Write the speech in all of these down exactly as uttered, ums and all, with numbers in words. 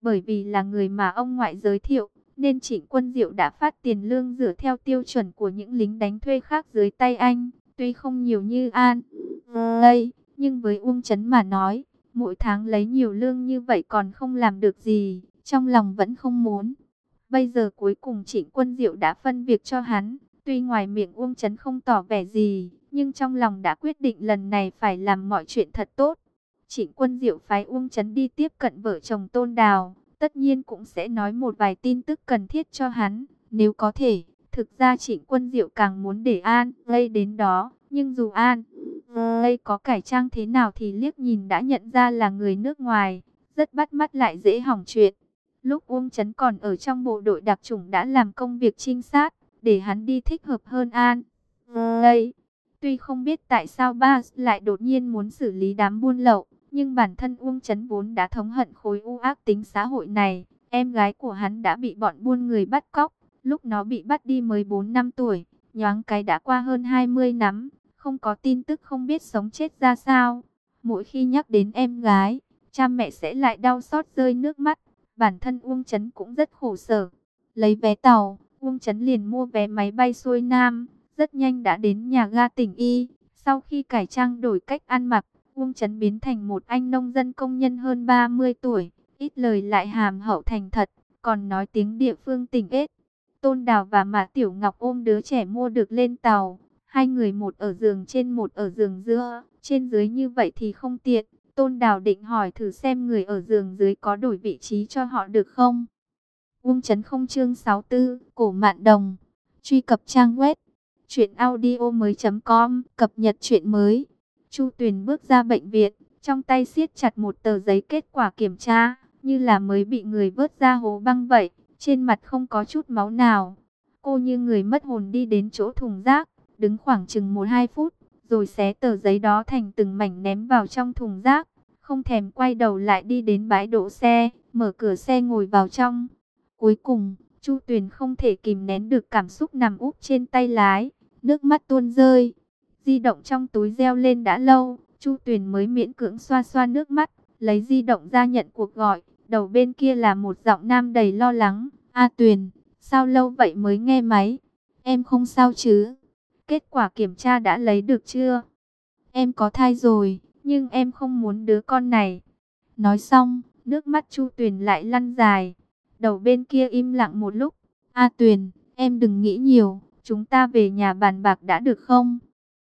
Bởi vì là người mà ông ngoại giới thiệu, nên Trịnh Quân Diệu đã phát tiền lương dựa theo tiêu chuẩn của những lính đánh thuê khác dưới tay anh. Tuy không nhiều như An Lây, nhưng với Uông Chấn mà nói, mỗi tháng lấy nhiều lương như vậy còn không làm được gì, trong lòng vẫn không muốn. Bây giờ cuối cùng Trịnh Quân Diệu đã phân việc cho hắn, tuy ngoài miệng Uông Chấn không tỏ vẻ gì, nhưng trong lòng đã quyết định lần này phải làm mọi chuyện thật tốt. Trịnh Quân Diệu phái Uông Chấn đi tiếp cận vợ chồng Tôn Đào, tất nhiên cũng sẽ nói một vài tin tức cần thiết cho hắn, nếu có thể. Thực ra Trịnh Quân Diệu càng muốn để An Lây đến đó, nhưng dù An Lây có cải trang thế nào thì liếc nhìn đã nhận ra là người nước ngoài, rất bắt mắt lại dễ hỏng chuyện. Lúc Uông Chấn còn ở trong bộ đội đặc chủng đã làm công việc trinh sát, để hắn đi thích hợp hơn An Lây. Tuy không biết tại sao ba lại đột nhiên muốn xử lý đám buôn lậu, nhưng bản thân Uông Chấn vốn đã thống hận khối u ác tính xã hội này. Em gái của hắn đã bị bọn buôn người bắt cóc, lúc nó bị bắt đi mới bốn năm tuổi, nhoáng cái đã qua hơn hai mươi năm, không có tin tức không biết sống chết ra sao. Mỗi khi nhắc đến em gái, cha mẹ sẽ lại đau xót rơi nước mắt. Bản thân Uông Chấn cũng rất khổ sở. Lấy vé tàu, Uông Chấn liền mua vé máy bay xuôi Nam, rất nhanh đã đến nhà ga tỉnh Y. Sau khi cải trang đổi cách ăn mặc, Uông Chấn biến thành một anh nông dân công nhân hơn ba mươi tuổi, ít lời lại hàm hậu thành thật, còn nói tiếng địa phương tỉnh ết. Tôn Đào và Mã Tiểu Ngọc ôm đứa trẻ mua được lên tàu, hai người một ở giường trên một ở giường giữa, trên dưới như vậy thì không tiện. Tôn Đào định hỏi thử xem người ở giường dưới có đổi vị trí cho họ được không. Uông Chấn không chương sáu tư, Cổ Mạn Đồng. Truy cập trang web truyện audio mới chấm com, cập nhật truyện mới. Chu Tuyền bước ra bệnh viện, trong tay siết chặt một tờ giấy kết quả kiểm tra, như là mới bị người vớt ra hố băng vậy, trên mặt không có chút máu nào. Cô như người mất hồn đi đến chỗ thùng rác, đứng khoảng chừng một hai phút, rồi xé tờ giấy đó thành từng mảnh ném vào trong thùng rác, không thèm quay đầu lại đi đến bãi đỗ xe, mở cửa xe ngồi vào trong. Cuối cùng, Chu Tuyền không thể kìm nén được cảm xúc nằm úp trên tay lái, nước mắt tuôn rơi. Di động trong túi reo lên đã lâu, Chu Tuyền mới miễn cưỡng xoa xoa nước mắt, lấy di động ra nhận cuộc gọi. Đầu bên kia là một giọng nam đầy lo lắng. A Tuyền, sao lâu vậy mới nghe máy? Em không sao chứ? Kết quả kiểm tra đã lấy được chưa? Em có thai rồi, nhưng em không muốn đứa con này. Nói xong, nước mắt Chu Tuyền lại lăn dài. Đầu bên kia im lặng một lúc. A Tuyền, em đừng nghĩ nhiều, chúng ta về nhà bàn bạc đã được không?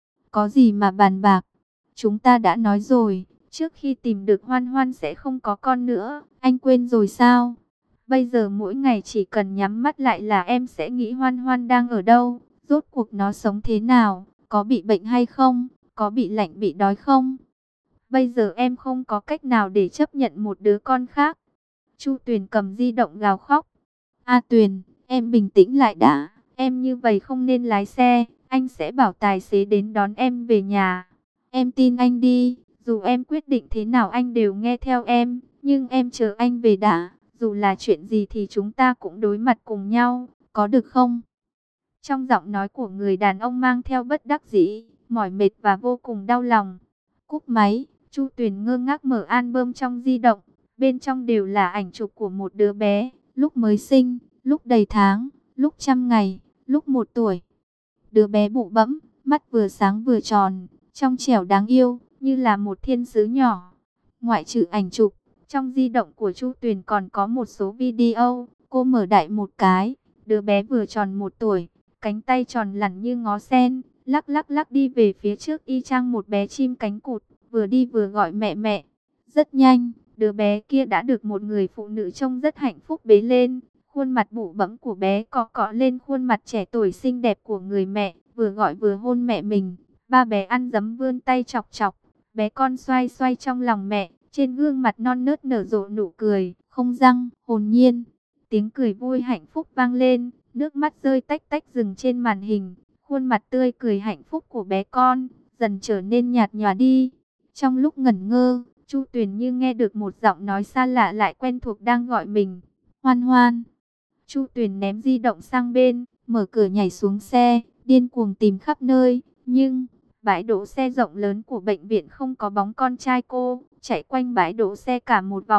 Có gì mà bàn bạc? Chúng ta đã nói rồi, trước khi tìm được Hoan Hoan sẽ không có con nữa, anh quên rồi sao? Bây giờ mỗi ngày chỉ cần nhắm mắt lại là em sẽ nghĩ Hoan Hoan đang ở đâu, rốt cuộc nó sống thế nào, có bị bệnh hay không, có bị lạnh bị đói không? Bây giờ em không có cách nào để chấp nhận một đứa con khác. Chu Tuyền cầm di động gào khóc. A Tuyền, em bình tĩnh lại đã, em như vậy không nên lái xe, anh sẽ bảo tài xế đến đón em về nhà. Em tin anh đi, dù em quyết định thế nào anh đều nghe theo em, nhưng em chờ anh về đã, dù là chuyện gì thì chúng ta cũng đối mặt cùng nhau, có được không? Trong giọng nói của người đàn ông mang theo bất đắc dĩ, mỏi mệt và vô cùng đau lòng. Cúp máy, Chu Tuyền ngơ ngác mở album trong di động, bên trong đều là ảnh chụp của một đứa bé, lúc mới sinh, lúc đầy tháng, lúc trăm ngày, lúc một tuổi. Đứa bé bụ bẫm, mắt vừa sáng vừa tròn, trong trẻo đáng yêu, như là một thiên sứ nhỏ. Ngoại trừ ảnh chụp, trong di động của Chu Tuyền còn có một số video. Cô mở đại một cái, đứa bé vừa tròn một tuổi, cánh tay tròn lẳn như ngó sen, lắc lắc lắc đi về phía trước y chang một bé chim cánh cụt, vừa đi vừa gọi mẹ mẹ. Rất nhanh, đứa bé kia đã được một người phụ nữ trông rất hạnh phúc bế lên. Khuôn mặt bụ bẫm của bé cọ cọ lên khuôn mặt trẻ tuổi xinh đẹp của người mẹ, vừa gọi vừa hôn mẹ mình. Ba bé ăn dấm vươn tay chọc chọc, bé con xoay xoay trong lòng mẹ, trên gương mặt non nớt nở rộ nụ cười, không răng, hồn nhiên. Tiếng cười vui hạnh phúc vang lên, nước mắt rơi tách tách dừng trên màn hình. Khuôn mặt tươi cười hạnh phúc của bé con, dần trở nên nhạt nhòa đi. Trong lúc ngẩn ngơ, Chu Tuyền như nghe được một giọng nói xa lạ lại quen thuộc đang gọi mình. Hoan Hoan. Chu Tuyền ném di động sang bên, mở cửa nhảy xuống xe, điên cuồng tìm khắp nơi. Nhưng, bãi đỗ xe rộng lớn của bệnh viện không có bóng con trai cô. Chạy quanh bãi đỗ xe cả một vòng,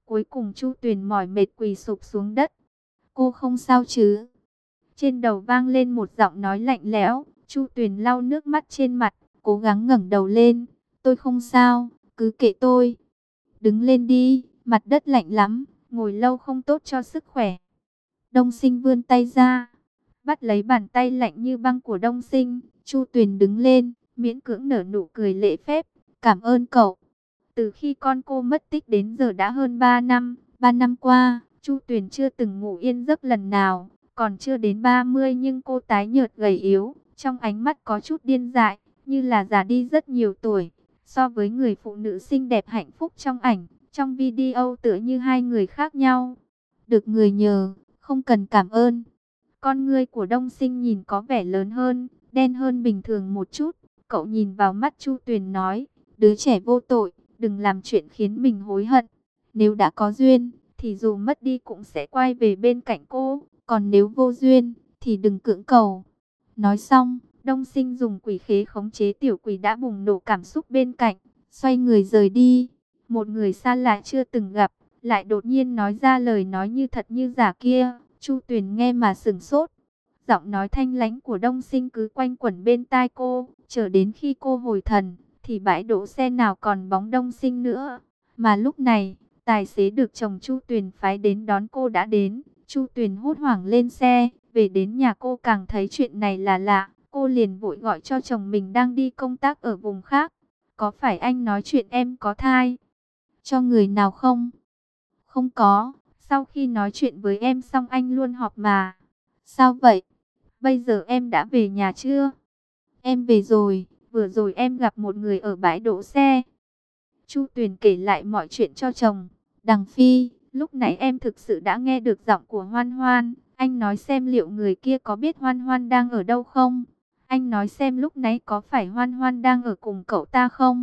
Cuối cùng Chu Tuyền mỏi mệt quỳ sụp xuống đất. Cô không sao chứ? Trên đầu vang lên một giọng nói lạnh lẽo. Chu Tuyền lau nước mắt trên mặt, cố gắng ngẩng đầu lên. Tôi không sao, cứ kệ tôi. Đứng lên đi, mặt đất lạnh lắm, ngồi lâu không tốt cho sức khỏe. Đông Sinh vươn tay ra, bắt lấy bàn tay lạnh như băng của Đông Sinh. Chu Tuyền đứng lên, miễn cưỡng nở nụ cười lễ phép. Cảm ơn cậu. Từ khi con cô mất tích đến giờ đã hơn ba năm. ba năm qua, Chu Tuyền chưa từng ngủ yên giấc lần nào. Còn chưa đến ba mươi nhưng cô tái nhợt gầy yếu. Trong ánh mắt có chút điên dại, như là già đi rất nhiều tuổi. So với người phụ nữ xinh đẹp hạnh phúc trong ảnh, trong video tựa như hai người khác nhau. Được người nhờ, không cần cảm ơn. Con ngươi của Đông Sinh nhìn có vẻ lớn hơn, đen hơn bình thường một chút. Cậu nhìn vào mắt Chu Tuyền nói, đứa trẻ vô tội, đừng làm chuyện khiến mình hối hận. Nếu đã có duyên, thì dù mất đi cũng sẽ quay về bên cạnh cô. Còn nếu vô duyên, thì đừng cưỡng cầu. Nói xong, Đông Sinh dùng quỷ khế khống chế tiểu quỷ đã bùng nổ cảm xúc bên cạnh, xoay người rời đi. Một người xa lạ chưa từng gặp, lại đột nhiên nói ra lời nói như thật như giả kia. Chu Tuyền nghe mà sửng sốt. Giọng nói thanh lãnh của Đông Sinh cứ quanh quẩn bên tai cô, chờ đến khi cô hồi thần, thì bãi đỗ xe nào còn bóng Đông Sinh nữa. Mà lúc này, tài xế được chồng Chu Tuyền phái đến đón cô đã đến. Chu Tuyền hốt hoảng lên xe, về đến nhà cô càng thấy chuyện này là lạ. Cô liền vội gọi cho chồng mình đang đi công tác ở vùng khác. Có phải anh nói chuyện em có thai cho người nào không? Không có, sau khi nói chuyện với em xong anh luôn họp mà. Sao vậy? Bây giờ em đã về nhà chưa? Em về rồi, vừa rồi em gặp một người ở bãi đỗ xe. Chu Tuyền kể lại mọi chuyện cho chồng. Đằng Phi, lúc nãy em thực sự đã nghe được giọng của Hoan Hoan. Anh nói xem liệu người kia có biết Hoan Hoan đang ở đâu không? Anh nói xem lúc nãy có phải Hoan Hoan đang ở cùng cậu ta không?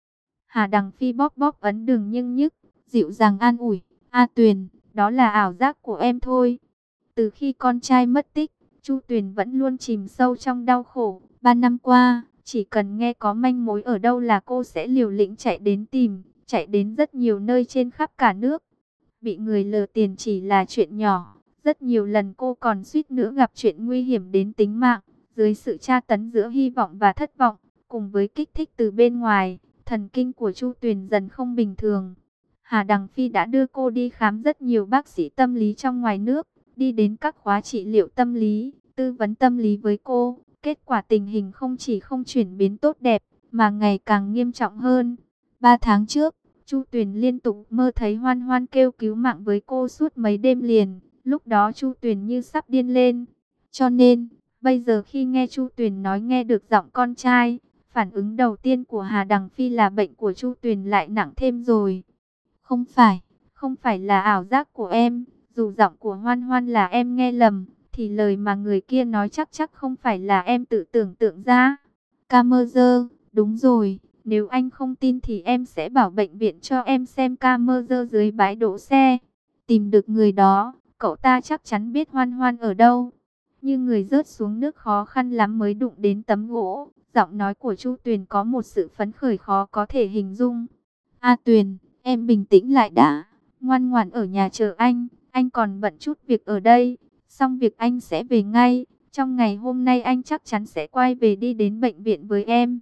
Hà Đằng Phi bóp bóp ấn đường nhưng nhức, dịu dàng an ủi. A Tuyền, đó là ảo giác của em thôi. Từ khi con trai mất tích, Chu Tuyền vẫn luôn chìm sâu trong đau khổ. Ba năm qua, chỉ cần nghe có manh mối ở đâu là cô sẽ liều lĩnh chạy đến tìm, chạy đến rất nhiều nơi trên khắp cả nước. Bị người lừa tiền chỉ là chuyện nhỏ, rất nhiều lần cô còn suýt nữa gặp chuyện nguy hiểm đến tính mạng. Dưới sự tra tấn giữa hy vọng và thất vọng, cùng với kích thích từ bên ngoài, thần kinh của Chu Tuyền dần không bình thường. Hà Đằng Phi đã đưa cô đi khám rất nhiều bác sĩ tâm lý trong ngoài nước, đi đến các khóa trị liệu tâm lý, tư vấn tâm lý với cô. Kết quả tình hình không chỉ không chuyển biến tốt đẹp, mà ngày càng nghiêm trọng hơn. Ba tháng trước, Chu Tuyền liên tục mơ thấy Hoan Hoan kêu cứu mạng với cô suốt mấy đêm liền. Lúc đó Chu Tuyền như sắp điên lên. Cho nên, bây giờ khi nghe Chu Tuyền nói nghe được giọng con trai, phản ứng đầu tiên của Hà Đằng Phi là bệnh của Chu Tuyền lại nặng thêm rồi. Không phải, không phải là ảo giác của em. Dù giọng của Hoan Hoan là em nghe lầm, thì lời mà người kia nói chắc chắc không phải là em tự tưởng tượng ra. Camera, đúng rồi, nếu anh không tin thì em sẽ bảo bệnh viện cho em xem camera dưới bãi đỗ xe. Tìm được người đó, cậu ta chắc chắn biết Hoan Hoan ở đâu. Như người rớt xuống nước khó khăn lắm mới đụng đến tấm gỗ. Giọng nói của Chu Tuyền có một sự phấn khởi khó có thể hình dung. A Tuyền, em bình tĩnh lại đã, ngoan ngoãn ở nhà chờ anh, anh còn bận chút việc ở đây, xong việc anh sẽ về ngay, trong ngày hôm nay anh chắc chắn sẽ quay về đi đến bệnh viện với em.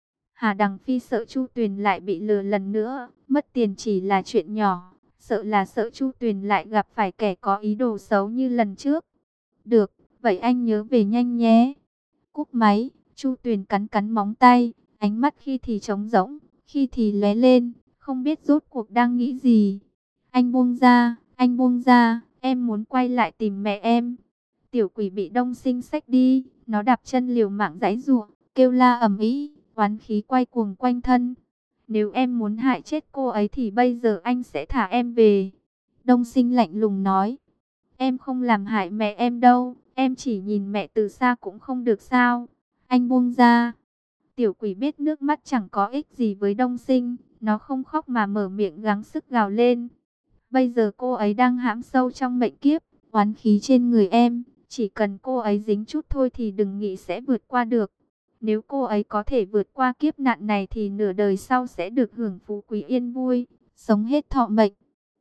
Hà Đằng Phi sợ Chu Tuyền lại bị lừa lần nữa, mất tiền chỉ là chuyện nhỏ, sợ là sợ Chu Tuyền lại gặp phải kẻ có ý đồ xấu như lần trước. Được, vậy anh nhớ về nhanh nhé. Cúp máy, Chu Tuyền cắn cắn móng tay, ánh mắt khi thì trống rỗng, khi thì lóe lên, không biết rốt cuộc đang nghĩ gì. Anh buông ra, anh buông ra, em muốn quay lại tìm mẹ em. Tiểu quỷ bị Đông Sinh xách đi, nó đạp chân liều mạng giãy giụa, kêu la ầm ĩ, oán khí quay cuồng quanh thân. Nếu em muốn hại chết cô ấy thì bây giờ anh sẽ thả em về. Đông Sinh lạnh lùng nói. Em không làm hại mẹ em đâu, em chỉ nhìn mẹ từ xa cũng không được sao. Anh buông ra. Tiểu quỷ biết nước mắt chẳng có ích gì với Đông Sinh, nó không khóc mà mở miệng gắng sức gào lên. Bây giờ cô ấy đang hãm sâu trong mệnh kiếp, oán khí trên người em, chỉ cần cô ấy dính chút thôi thì đừng nghĩ sẽ vượt qua được. Nếu cô ấy có thể vượt qua kiếp nạn này thì nửa đời sau sẽ được hưởng phú quý yên vui, sống hết thọ mệnh.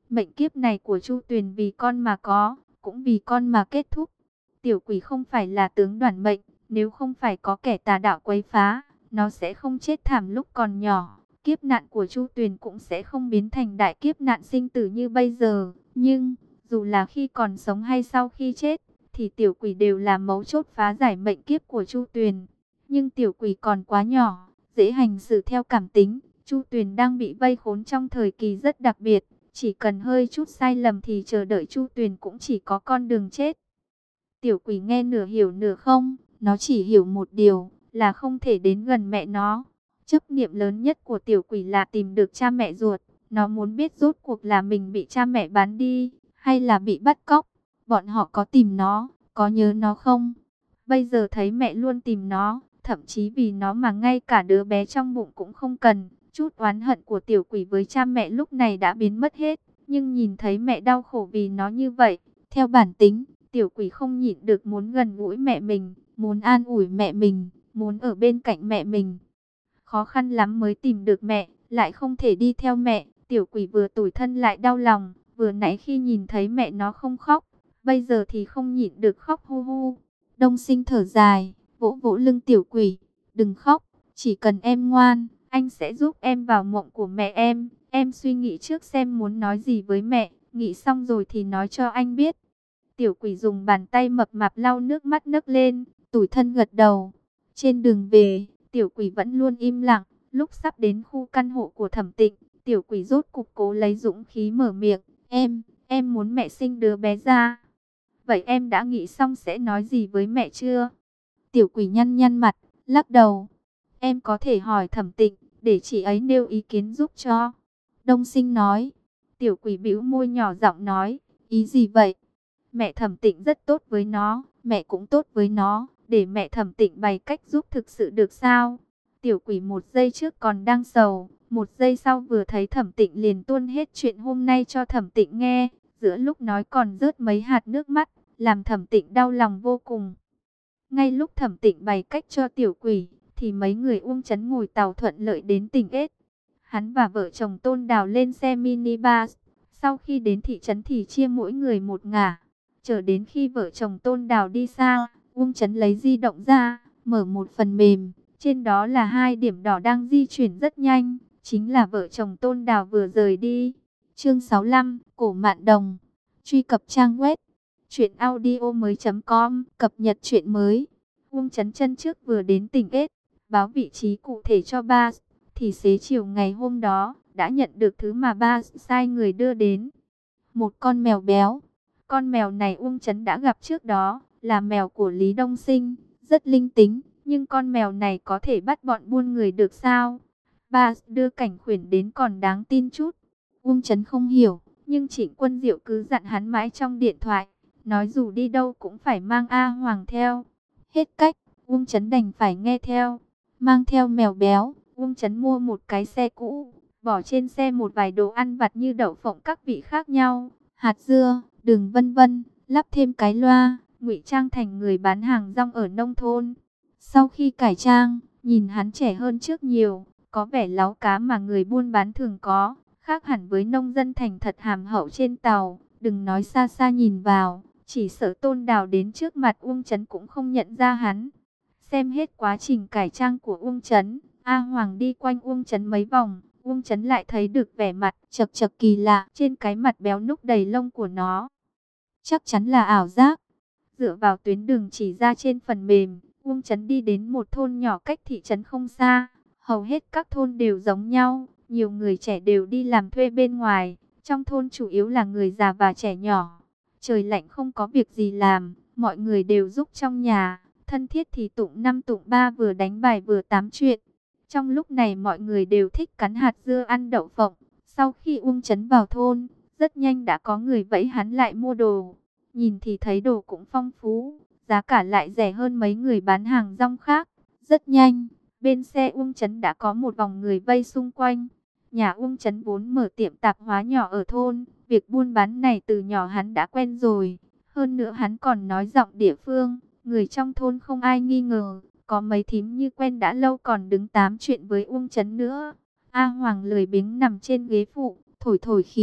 Mệnh kiếp này của Chu Tuyền vì con mà có, cũng vì con mà kết thúc. Tiểu quỷ không phải là tướng đoản mệnh, nếu không phải có kẻ tà đạo quấy phá, nó sẽ không chết thảm lúc còn nhỏ. Kiếp nạn của Chu Tuyền cũng sẽ không biến thành đại kiếp nạn sinh tử như bây giờ. Nhưng, dù là khi còn sống hay sau khi chết, thì tiểu quỷ đều là mấu chốt phá giải mệnh kiếp của Chu Tuyền. Nhưng tiểu quỷ còn quá nhỏ, dễ hành xử theo cảm tính. Chu Tuyền đang bị vây khốn trong thời kỳ rất đặc biệt. Chỉ cần hơi chút sai lầm thì chờ đợi Chu Tuyền cũng chỉ có con đường chết. Tiểu quỷ nghe nửa hiểu nửa không, nó chỉ hiểu một điều, là không thể đến gần mẹ nó. Chấp niệm lớn nhất của tiểu quỷ là tìm được cha mẹ ruột. Nó muốn biết rốt cuộc là mình bị cha mẹ bán đi, hay là bị bắt cóc. Bọn họ có tìm nó, có nhớ nó không? Bây giờ thấy mẹ luôn tìm nó, thậm chí vì nó mà ngay cả đứa bé trong bụng cũng không cần. Chút oán hận của tiểu quỷ với cha mẹ lúc này đã biến mất hết. Nhưng nhìn thấy mẹ đau khổ vì nó như vậy, theo bản tính, tiểu quỷ không nhịn được muốn gần gũi mẹ mình, muốn an ủi mẹ mình, muốn ở bên cạnh mẹ mình. Khó khăn lắm mới tìm được mẹ, lại không thể đi theo mẹ. Tiểu quỷ vừa tủi thân lại đau lòng, vừa nãy khi nhìn thấy mẹ nó không khóc, bây giờ thì không nhịn được khóc hu hu. Đông Sinh thở dài, vỗ vỗ lưng tiểu quỷ, đừng khóc, chỉ cần em ngoan, anh sẽ giúp em vào mộng của mẹ em. Em suy nghĩ trước xem muốn nói gì với mẹ, nghĩ xong rồi thì nói cho anh biết. Tiểu quỷ dùng bàn tay mập mạp lau nước mắt nấc lên, tủi thân gật đầu. Trên đường về, tiểu quỷ vẫn luôn im lặng. Lúc sắp đến khu căn hộ của Thẩm Tịnh, tiểu quỷ rốt cục cố lấy dũng khí mở miệng. Em, em muốn mẹ sinh đứa bé ra. Vậy em đã nghĩ xong sẽ nói gì với mẹ chưa? Tiểu quỷ nhăn nhăn mặt, lắc đầu. Em có thể hỏi Thẩm Tịnh, để chị ấy nêu ý kiến giúp cho. Đông Sinh nói. Tiểu quỷ bĩu môi nhỏ giọng nói. Ý gì vậy? Mẹ Thẩm Tịnh rất tốt với nó, mẹ cũng tốt với nó. Để mẹ Thẩm Tịnh bày cách giúp thực sự được sao? Tiểu quỷ một giây trước còn đang sầu, một giây sau vừa thấy Thẩm Tịnh liền tuôn hết chuyện hôm nay cho Thẩm Tịnh nghe. Giữa lúc nói còn rớt mấy hạt nước mắt, làm Thẩm Tịnh đau lòng vô cùng. Ngay lúc Thẩm Tịnh bày cách cho tiểu quỷ, thì mấy người Uông Chấn ngồi tàu thuận lợi đến tỉnh Ết. Hắn và vợ chồng Tôn Đào lên xe mini bus. Sau khi đến thị trấn thì chia mỗi người một ngả. Chờ đến khi vợ chồng Tôn Đào đi xa, Uông Chấn lấy di động ra, mở một phần mềm. Trên đó là hai điểm đỏ đang di chuyển rất nhanh. Chính là vợ chồng Tôn Đào vừa rời đi. Chương sáu mươi lăm, Cổ Mạn Đồng. Truy cập trang web truyện audio mới chấm com, cập nhật truyện mới. Uông Chấn chân trước vừa đến tỉnh Ết, báo vị trí cụ thể cho ba, thì xế chiều ngày hôm đó, đã nhận được thứ mà ba sai người đưa đến. Một con mèo béo. Con mèo này Uông Chấn đã gặp trước đó, là mèo của Lý Đông Sinh, rất linh tính, nhưng con mèo này có thể bắt bọn buôn người được sao? Ba đưa Cảnh Khuyển đến còn đáng tin chút. Uông Chấn không hiểu, nhưng Trịnh Quân Diệu cứ dặn hắn mãi trong điện thoại, nói dù đi đâu cũng phải mang A Hoàng theo. Hết cách, Uông Chấn đành phải nghe theo. Mang theo mèo béo, Uông Chấn mua một cái xe cũ, bỏ trên xe một vài đồ ăn vặt như đậu phộng các vị khác nhau, hạt dưa, đường vân vân, lắp thêm cái loa, ngụy trang thành người bán hàng rong ở nông thôn. Sau khi cải trang, nhìn hắn trẻ hơn trước nhiều, có vẻ láu cá mà người buôn bán thường có, khác hẳn với nông dân thành thật hàm hậu trên tàu. Đừng nói xa xa nhìn vào, chỉ sợ Tôn Đào đến trước mặt Uông Chấn cũng không nhận ra hắn. Xem hết quá trình cải trang của Uông Chấn, A Hoàng đi quanh Uông Chấn mấy vòng, Uông Chấn lại thấy được vẻ mặt chật chật kỳ lạ trên cái mặt béo núc đầy lông của nó. Chắc chắn là ảo giác. Dựa vào tuyến đường chỉ ra trên phần mềm, Uông Chấn đi đến một thôn nhỏ cách thị trấn không xa. Hầu hết các thôn đều giống nhau, nhiều người trẻ đều đi làm thuê bên ngoài. Trong thôn chủ yếu là người già và trẻ nhỏ. Trời lạnh không có việc gì làm, mọi người đều giúp trong nhà. Thân thiết thì tụng năm tụng ba, vừa đánh bài vừa tám chuyện. Trong lúc này mọi người đều thích cắn hạt dưa ăn đậu phộng. Sau khi Uông Chấn vào thôn, rất nhanh đã có người vẫy hắn lại mua đồ. Nhìn thì thấy đồ cũng phong phú, giá cả lại rẻ hơn mấy người bán hàng rong khác. Rất nhanh, bên xe Uông Chấn đã có một vòng người vây xung quanh. Nhà Uông Chấn vốn mở tiệm tạp hóa nhỏ ở thôn, việc buôn bán này từ nhỏ hắn đã quen rồi. Hơn nữa hắn còn nói giọng địa phương, người trong thôn không ai nghi ngờ. Có mấy thím như quen đã lâu còn đứng tám chuyện với Uông Chấn nữa. A Hoàng lười biếng nằm trên ghế phụ, thổi thổi khí,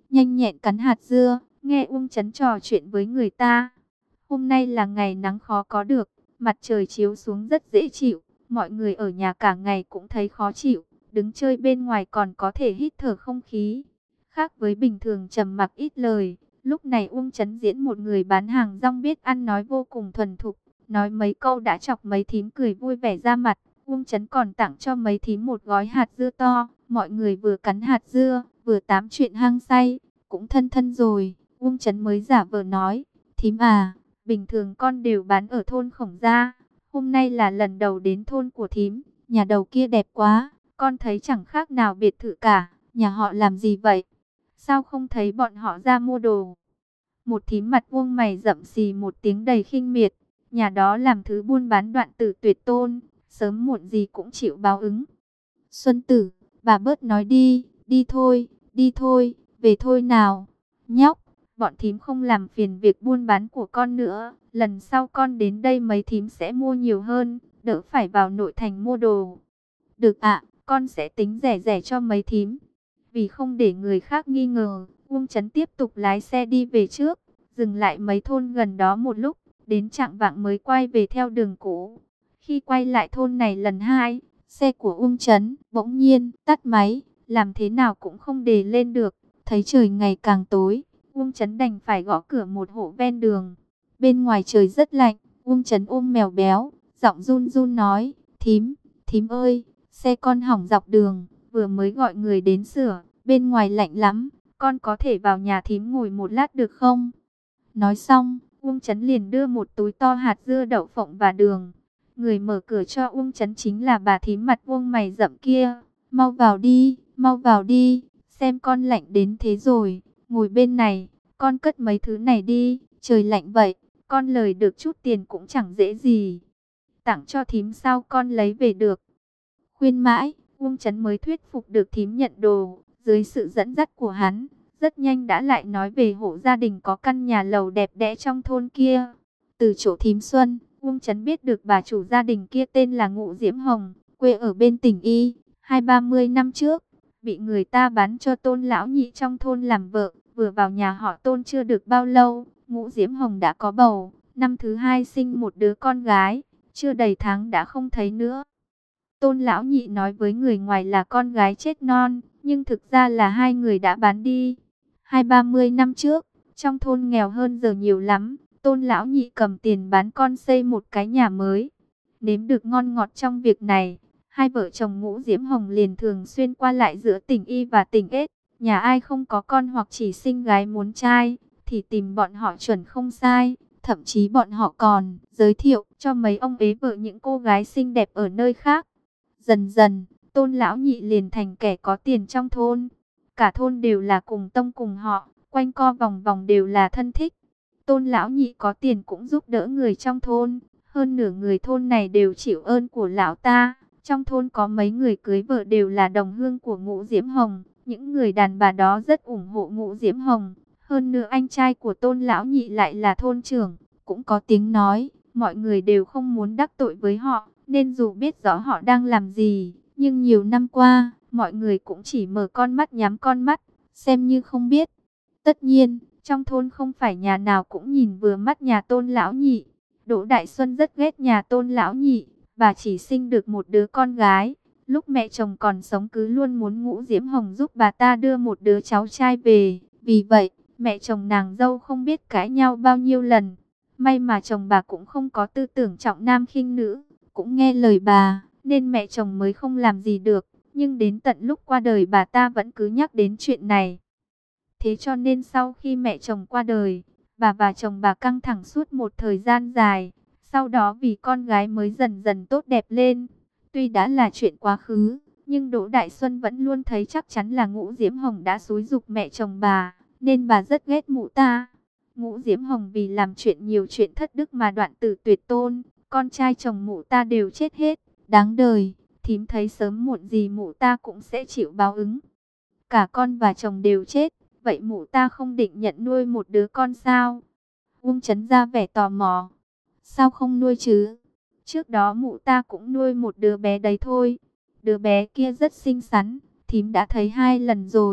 nhanh nhẹn cắn hạt dưa, nghe Uông Chấn trò chuyện với người ta. Hôm nay là ngày nắng khó có được, mặt trời chiếu xuống rất dễ chịu, mọi người ở nhà cả ngày cũng thấy khó chịu, đứng chơi bên ngoài còn có thể hít thở không khí. Khác với bình thường trầm mặc ít lời, lúc này Uông Chấn diễn một người bán hàng rong biết ăn nói vô cùng thuần thục, nói mấy câu đã chọc mấy thím cười vui vẻ ra mặt. Uông Chấn còn tặng cho mấy thím một gói hạt dưa to, mọi người vừa cắn hạt dưa, vừa tám chuyện hăng say, cũng thân thân rồi. Uông Chấn mới giả vờ nói, thím à, bình thường con đều bán ở thôn Khổng Gia, hôm nay là lần đầu đến thôn của thím, nhà đầu kia đẹp quá, con thấy chẳng khác nào biệt thự cả, nhà họ làm gì vậy? Sao không thấy bọn họ ra mua đồ? Một thím mặt vuông mày rậm xì một tiếng đầy khinh miệt, nhà đó làm thứ buôn bán đoạn tử tuyệt tôn, sớm muộn gì cũng chịu báo ứng. Xuân Tử, bà bớt nói đi, đi thôi, đi thôi, về thôi nào. Nhóc, bọn thím không làm phiền việc buôn bán của con nữa, lần sau con đến đây mấy thím sẽ mua nhiều hơn, đỡ phải vào nội thành mua đồ. Được ạ, con sẽ tính rẻ rẻ cho mấy thím. Vì không để người khác nghi ngờ, Uông Chấn tiếp tục lái xe đi về trước, dừng lại mấy thôn gần đó một lúc, đến chạng vạng mới quay về theo đường cũ. Khi quay lại thôn này lần hai, xe của Uông Chấn bỗng nhiên tắt máy, làm thế nào cũng không đề lên được. Thấy trời ngày càng tối, Uông Chấn đành phải gõ cửa một hộ ven đường. Bên ngoài trời rất lạnh, Uông Chấn ôm mèo béo, giọng run run nói, thím, thím ơi, xe con hỏng dọc đường, vừa mới gọi người đến sửa, bên ngoài lạnh lắm, con có thể vào nhà thím ngồi một lát được không? Nói xong, Uông Chấn liền đưa một túi to hạt dưa đậu phộng và đường. Người mở cửa cho Uông Chấn chính là bà thím mặt vuông mày rậm kia. Mau vào đi, mau vào đi, xem con lạnh đến thế rồi, ngồi bên này, con cất mấy thứ này đi, trời lạnh vậy, con lời được chút tiền cũng chẳng dễ gì. Tặng cho thím sao con lấy về được. Khuyên mãi, Uông Chấn mới thuyết phục được thím nhận đồ, dưới sự dẫn dắt của hắn. Rất nhanh đã lại nói về hộ gia đình có căn nhà lầu đẹp đẽ trong thôn kia. Từ chỗ thím Xuân, Uông Chấn biết được bà chủ gia đình kia tên là Ngụ Diễm Hồng, quê ở bên tỉnh Y. Hai ba mươi năm trước, bị người ta bán cho Tôn lão nhị trong thôn làm vợ. Vừa vào nhà họ Tôn chưa được bao lâu, Ngụ Diễm Hồng đã có bầu. Năm thứ hai sinh một đứa con gái, chưa đầy tháng đã không thấy nữa. Tôn lão nhị nói với người ngoài là con gái chết non, nhưng thực ra là hai người đã bán đi. Hai ba mươi năm trước, trong thôn nghèo hơn giờ nhiều lắm, Tôn lão nhị cầm tiền bán con xây một cái nhà mới. Nếm được ngon ngọt trong việc này, hai vợ chồng Ngũ Diễm Hồng liền thường xuyên qua lại giữa tỉnh Y và tỉnh S. Nhà ai không có con hoặc chỉ sinh gái muốn trai, thì tìm bọn họ chuẩn không sai. Thậm chí bọn họ còn giới thiệu cho mấy ông ế vợ những cô gái xinh đẹp ở nơi khác. Dần dần, Tôn lão nhị liền thành kẻ có tiền trong thôn. Cả thôn đều là cùng tông cùng họ, quanh co vòng vòng đều là thân thích. Tôn lão nhị có tiền cũng giúp đỡ người trong thôn. Hơn nửa người thôn này đều chịu ơn của lão ta. Trong thôn có mấy người cưới vợ đều là đồng hương của Ngũ Diễm Hồng. Những người đàn bà đó rất ủng hộ Ngũ Diễm Hồng. Hơn nữa anh trai của Tôn lão nhị lại là thôn trưởng, cũng có tiếng nói. Mọi người đều không muốn đắc tội với họ, nên dù biết rõ họ đang làm gì, nhưng nhiều năm qua, mọi người cũng chỉ mở con mắt nhắm con mắt, xem như không biết. Tất nhiên, trong thôn không phải nhà nào cũng nhìn vừa mắt nhà Tôn lão nhị. Đỗ Đại Xuân rất ghét nhà Tôn lão nhị, bà chỉ sinh được một đứa con gái. Lúc mẹ chồng còn sống cứ luôn muốn Ngũ Diễm Hồng giúp bà ta đưa một đứa cháu trai về. Vì vậy, mẹ chồng nàng dâu không biết cãi nhau bao nhiêu lần. May mà chồng bà cũng không có tư tưởng trọng nam khinh nữ, cũng nghe lời bà, nên mẹ chồng mới không làm gì được. Nhưng đến tận lúc qua đời bà ta vẫn cứ nhắc đến chuyện này. Thế cho nên sau khi mẹ chồng qua đời, bà và chồng bà căng thẳng suốt một thời gian dài. Sau đó vì con gái mới dần dần tốt đẹp lên. Tuy đã là chuyện quá khứ, nhưng Đỗ Đại Xuân vẫn luôn thấy chắc chắn là Ngũ Diễm Hồng đã xúi giục mẹ chồng bà, nên bà rất ghét mụ ta. Ngũ Diễm Hồng vì làm chuyện nhiều chuyện thất đức mà đoạn tử tuyệt tôn, con trai chồng mụ ta đều chết hết, đáng đời. Thím thấy sớm muộn gì mụ ta cũng sẽ chịu báo ứng. Cả con và chồng đều chết, vậy mụ ta không định nhận nuôi một đứa con sao? Uông Chấn ra vẻ tò mò. Sao không nuôi chứ? Trước đó mụ ta cũng nuôi một đứa bé đấy thôi. Đứa bé kia rất xinh xắn, thím đã thấy hai lần rồi.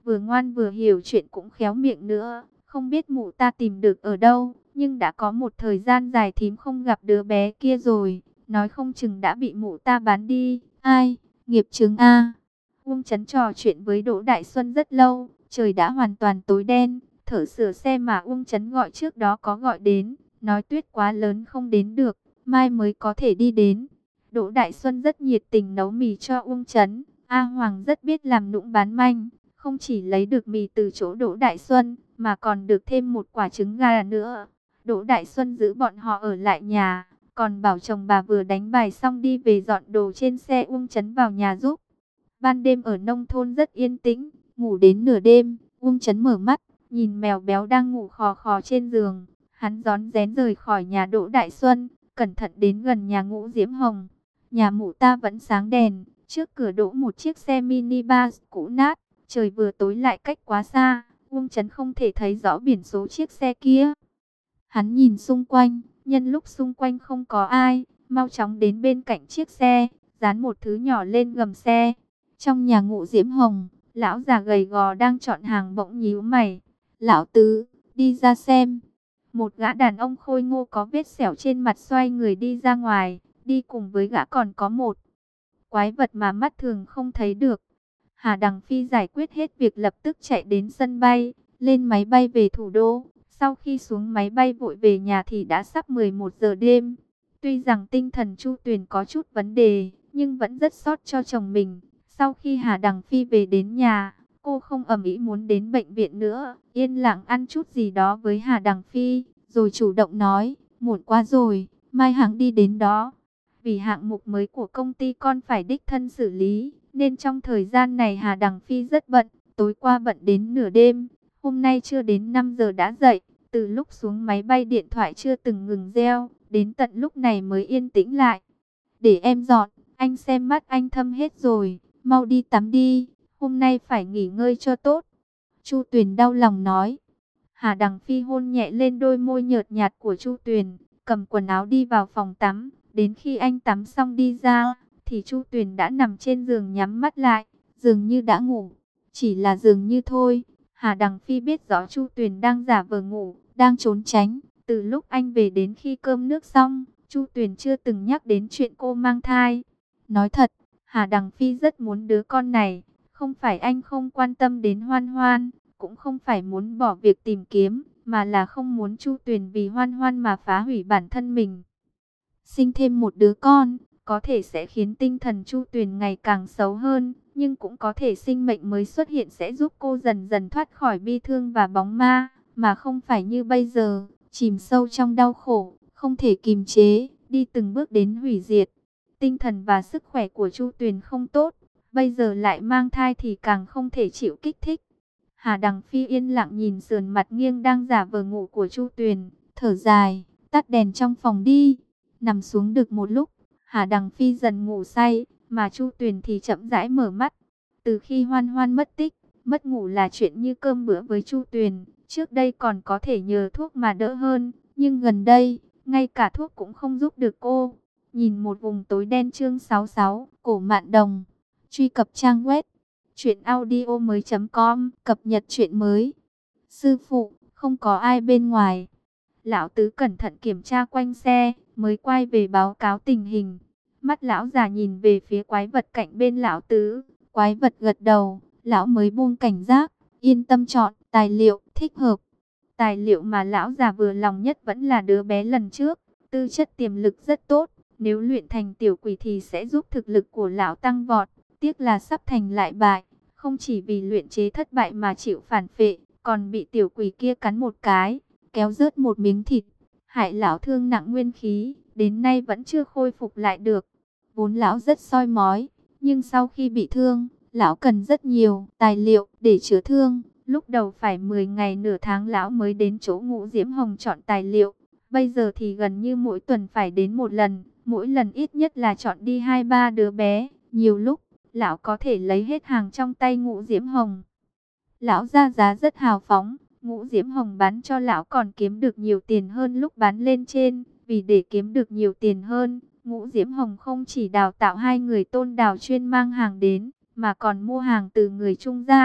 vừa ngoan vừa hiểu chuyện cũng khéo miệng nữa. Không biết mụ ta tìm được ở đâu, nhưng đã có một thời gian dài thím không gặp đứa bé kia rồi. Nói không chừng đã bị mụ ta bán đi. Ai, nghiệp chứng a. Uông Chấn trò chuyện với Đỗ Đại Xuân rất lâu. Trời đã hoàn toàn tối đen. Thợ sửa xe mà Uông Chấn gọi trước đó có gọi đến. Nói tuyết quá lớn không đến được, mai mới có thể đi đến. Đỗ Đại Xuân rất nhiệt tình nấu mì cho Uông Chấn. A Hoàng rất biết làm nũng bán manh. Không chỉ lấy được mì từ chỗ Đỗ Đại Xuân, mà còn được thêm một quả trứng gà nữa. Đỗ Đại Xuân giữ bọn họ ở lại nhà, còn bảo chồng bà vừa đánh bài xong đi về dọn đồ trên xe Uông Chấn vào nhà giúp. Ban đêm ở nông thôn rất yên tĩnh, ngủ đến nửa đêm, Uông Chấn mở mắt, nhìn mèo béo đang ngủ khò khò trên giường. Hắn rón rén rời khỏi nhà Đỗ Đại Xuân, cẩn thận đến gần nhà Ngũ Diễm Hồng. Nhà mụ ta vẫn sáng đèn, trước cửa đỗ một chiếc xe mini bus cũ nát, trời vừa tối lại cách quá xa, Uông Chấn không thể thấy rõ biển số chiếc xe kia. Hắn nhìn xung quanh, nhân lúc xung quanh không có ai, mau chóng đến bên cạnh chiếc xe, dán một thứ nhỏ lên gầm xe. Trong nhà Ngũ Diễm Hồng, lão già gầy gò đang chọn hàng bỗng nhíu mày. Lão tứ, đi ra xem. Một gã đàn ông khôi ngô có vết sẹo trên mặt xoay người đi ra ngoài, đi cùng với gã còn có một quái vật mà mắt thường không thấy được. Hà Đằng Phi giải quyết hết việc lập tức chạy đến sân bay, lên máy bay về thủ đô. Sau khi xuống máy bay vội về nhà thì đã sắp mười một giờ đêm. Tuy rằng tinh thần Chu Tuyền có chút vấn đề, nhưng vẫn rất xót cho chồng mình. Sau khi Hà Đằng Phi về đến nhà, cô không ầm ĩ muốn đến bệnh viện nữa, yên lặng ăn chút gì đó với Hà Đằng Phi, rồi chủ động nói, muộn quá rồi, mai hãng đi đến đó. Vì hạng mục mới của công ty con phải đích thân xử lý, nên trong thời gian này Hà Đằng Phi rất bận, tối qua bận đến nửa đêm, hôm nay chưa đến năm giờ đã dậy, từ lúc xuống máy bay điện thoại chưa từng ngừng reo, đến tận lúc này mới yên tĩnh lại. Để em dọn, anh xem mắt anh thâm hết rồi, mau đi tắm đi, hôm nay phải nghỉ ngơi cho tốt. Chu Tuyền đau lòng nói. Hà Đằng Phi hôn nhẹ lên đôi môi nhợt nhạt của Chu Tuyền, cầm quần áo đi vào phòng tắm. Đến khi anh tắm xong đi ra, thì Chu Tuyền đã nằm trên giường nhắm mắt lại, dường như đã ngủ. Chỉ là dường như thôi, Hà Đằng Phi biết rõ Chu Tuyền đang giả vờ ngủ, đang trốn tránh. Từ lúc anh về đến khi cơm nước xong, Chu Tuyền chưa từng nhắc đến chuyện cô mang thai. Nói thật, Hà Đằng Phi rất muốn đứa con này, không phải anh không quan tâm đến Hoan Hoan, cũng không phải muốn bỏ việc tìm kiếm, mà là không muốn Chu Tuyền vì Hoan Hoan mà phá hủy bản thân mình. Sinh thêm một đứa con, có thể sẽ khiến tinh thần Chu Tuyền ngày càng xấu hơn, nhưng cũng có thể sinh mệnh mới xuất hiện sẽ giúp cô dần dần thoát khỏi bi thương và bóng ma, mà không phải như bây giờ, chìm sâu trong đau khổ, không thể kìm chế, đi từng bước đến hủy diệt. Tinh thần và sức khỏe của Chu Tuyền không tốt, bây giờ lại mang thai thì càng không thể chịu kích thích. Hà Đằng Phi yên lặng nhìn sườn mặt nghiêng đang giả vờ ngủ của Chu Tuyền, thở dài, tắt đèn trong phòng đi. Nằm xuống được một lúc, Hà Đằng Phi dần ngủ say, mà Chu Tuyền thì chậm rãi mở mắt. Từ khi Hoan Hoan mất tích, mất ngủ là chuyện như cơm bữa với Chu Tuyền. Trước đây còn có thể nhờ thuốc mà đỡ hơn, nhưng gần đây, ngay cả thuốc cũng không giúp được cô. Nhìn một vùng tối đen chương sáu mươi sáu, Cổ Mạn Đồng. Truy cập trang web truyện audio mới chấm com, cập nhật truyện mới. Sư phụ, không có ai bên ngoài. Lão Tứ cẩn thận kiểm tra quanh xe, mới quay về báo cáo tình hình. Mắt lão già nhìn về phía quái vật cạnh bên lão Tứ. Quái vật gật đầu, lão mới buông cảnh giác, yên tâm chọn tài liệu thích hợp. Tài liệu mà lão già vừa lòng nhất vẫn là đứa bé lần trước, tư chất tiềm lực rất tốt. Nếu luyện thành tiểu quỷ thì sẽ giúp thực lực của lão tăng vọt. Tiếc là sắp thành lại bại, không chỉ vì luyện chế thất bại mà chịu phản phệ, còn bị tiểu quỷ kia cắn một cái, kéo rớt một miếng thịt, hại lão thương nặng nguyên khí, đến nay vẫn chưa khôi phục lại được. Vốn lão rất soi mói, nhưng sau khi bị thương, lão cần rất nhiều tài liệu để chữa thương. Lúc đầu phải mười ngày nửa tháng lão mới đến chỗ Ngũ Diễm Hồng chọn tài liệu, bây giờ thì gần như mỗi tuần phải đến một lần, mỗi lần ít nhất là chọn đi hai ba đứa bé. Nhiều lúc, lão có thể lấy hết hàng trong tay Ngũ Diễm Hồng. Lão ra giá rất hào phóng, Ngũ Diễm Hồng bán cho lão còn kiếm được nhiều tiền hơn lúc bán lên trên. Vì để kiếm được nhiều tiền hơn, Ngũ Diễm Hồng không chỉ đào tạo hai người tôn đào chuyên mang hàng đến, mà còn mua hàng từ người trung gian,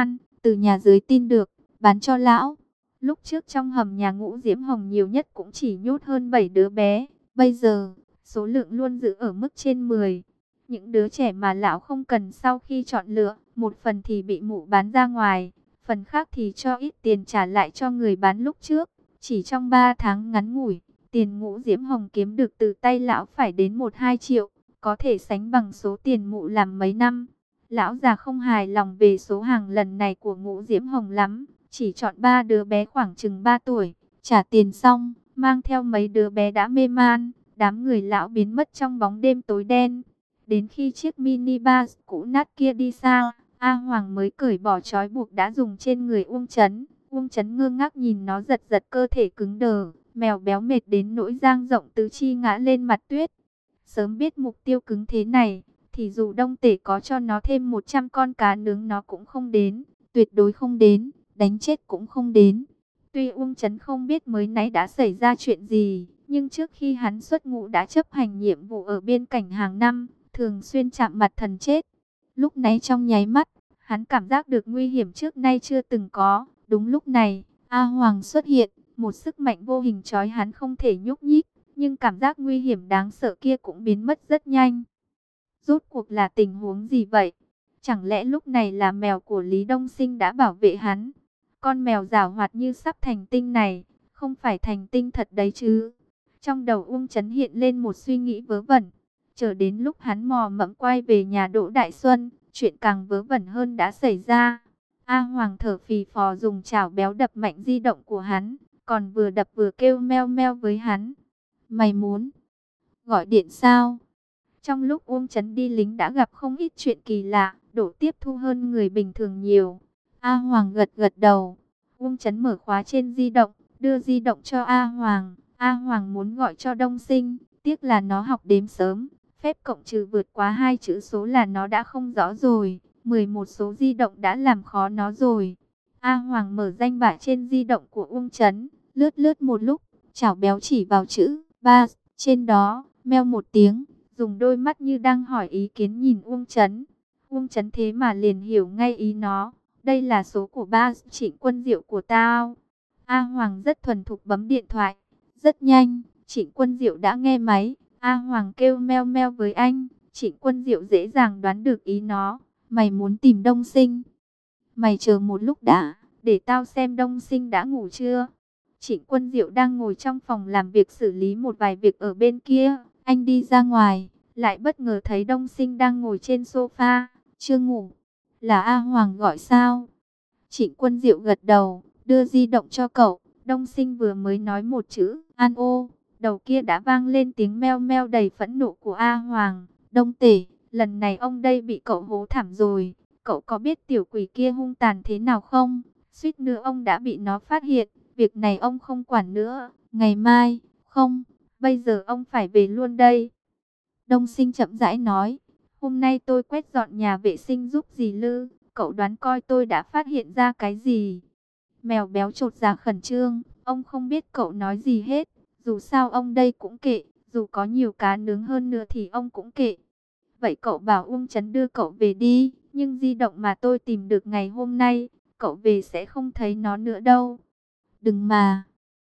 từ nhà dưới tin được, bán cho lão. Lúc trước trong hầm nhà Ngũ Diễm Hồng nhiều nhất cũng chỉ nhốt hơn bảy đứa bé. Bây giờ, số lượng luôn giữ ở mức trên mười. Những đứa trẻ mà lão không cần sau khi chọn lựa, một phần thì bị mụ bán ra ngoài, phần khác thì cho ít tiền trả lại cho người bán lúc trước. Chỉ trong ba tháng ngắn ngủi, tiền Ngũ Diễm Hồng kiếm được từ tay lão phải đến một hai triệu, có thể sánh bằng số tiền mụ làm mấy năm. Lão già không hài lòng về số hàng lần này của Ngũ Diễm Hồng lắm, chỉ chọn ba đứa bé khoảng chừng ba tuổi, trả tiền xong, mang theo mấy đứa bé đã mê man, đám người lão biến mất trong bóng đêm tối đen. Đến khi chiếc mini bus cũ nát kia đi xa, A Hoàng mới cởi bỏ trói buộc đã dùng trên người Uông Chấn. Uông Chấn ngơ ngác nhìn nó giật giật cơ thể cứng đờ, mèo béo mệt đến nỗi dang rộng tứ chi ngã lên mặt tuyết. Sớm biết mục tiêu cứng thế này, thì dù Đông Tể có cho nó thêm một trăm con cá nướng nó cũng không đến, tuyệt đối không đến, đánh chết cũng không đến. Tuy Uông Chấn không biết mới nãy đã xảy ra chuyện gì, nhưng trước khi hắn xuất ngũ đã chấp hành nhiệm vụ ở biên cảnh hàng năm, thường xuyên chạm mặt thần chết. Lúc nãy trong nháy mắt, hắn cảm giác được nguy hiểm trước nay chưa từng có. Đúng lúc này, A Hoàng xuất hiện, một sức mạnh vô hình trói hắn không thể nhúc nhích, nhưng cảm giác nguy hiểm đáng sợ kia cũng biến mất rất nhanh. Rốt cuộc là tình huống gì vậy? Chẳng lẽ lúc này là mèo của Lý Đông Sinh đã bảo vệ hắn? Con mèo giảo hoạt như sắp thành tinh này, không phải thành tinh thật đấy chứ? Trong đầu Uông Chấn hiện lên một suy nghĩ vớ vẩn. Chờ đến lúc hắn mò mẫm quay về nhà Đỗ Đại Xuân, chuyện càng vớ vẩn hơn đã xảy ra. A Hoàng thở phì phò dùng chảo béo đập mạnh di động của hắn, còn vừa đập vừa kêu meo meo với hắn. Mày muốn gọi điện sao? Trong lúc Uông Chấn đi lính đã gặp không ít chuyện kỳ lạ, Đỗ tiếp thu hơn người bình thường nhiều. A Hoàng gật gật đầu. Uông Chấn mở khóa trên di động, đưa di động cho A Hoàng. A Hoàng muốn gọi cho Đông Sinh, tiếc là nó học đếm sớm. Phép cộng trừ vượt quá hai chữ số là nó đã không rõ rồi. mười một số di động đã làm khó nó rồi. A Hoàng mở danh bạ trên di động của Uông Chấn, lướt lướt một lúc, chảo béo chỉ vào chữ ba trên đó, meo một tiếng, dùng đôi mắt như đang hỏi ý kiến nhìn Uông Chấn. Uông Chấn thế mà liền hiểu ngay ý nó. Đây là số của ba Trịnh Quân Diệu của tao. A Hoàng rất thuần thục bấm điện thoại. Rất nhanh, Trịnh Quân Diệu đã nghe máy. A Hoàng kêu meo meo với anh. Trịnh Quân Diệu dễ dàng đoán được ý nó. Mày muốn tìm Đông Sinh. Mày chờ một lúc đã, để tao xem Đông Sinh đã ngủ chưa. Trịnh Quân Diệu đang ngồi trong phòng làm việc xử lý một vài việc ở bên kia. Anh đi ra ngoài, lại bất ngờ thấy Đông Sinh đang ngồi trên sofa, chưa ngủ. Là A Hoàng gọi sao? Trịnh Quân Diệu gật đầu, đưa di động cho cậu. Đông Sinh vừa mới nói một chữ, an ô. Đầu kia đã vang lên tiếng meo meo đầy phẫn nộ của A Hoàng. Đông Tể, lần này ông đây bị cậu hố thảm rồi. Cậu có biết tiểu quỷ kia hung tàn thế nào không? Suýt nữa ông đã bị nó phát hiện. Việc này ông không quản nữa. Ngày mai, không, bây giờ ông phải về luôn đây. Đông Sinh chậm rãi nói. Hôm nay tôi quét dọn nhà vệ sinh giúp dì Lư. Cậu đoán coi tôi đã phát hiện ra cái gì? Mèo béo chột dạ khẩn trương. Ông không biết cậu nói gì hết. Dù sao ông đây cũng kệ. Dù có nhiều cá nướng hơn nữa thì ông cũng kệ. Vậy cậu bảo Uông Chấn đưa cậu về đi. Nhưng di động mà tôi tìm được ngày hôm nay, cậu về sẽ không thấy nó nữa đâu. Đừng mà.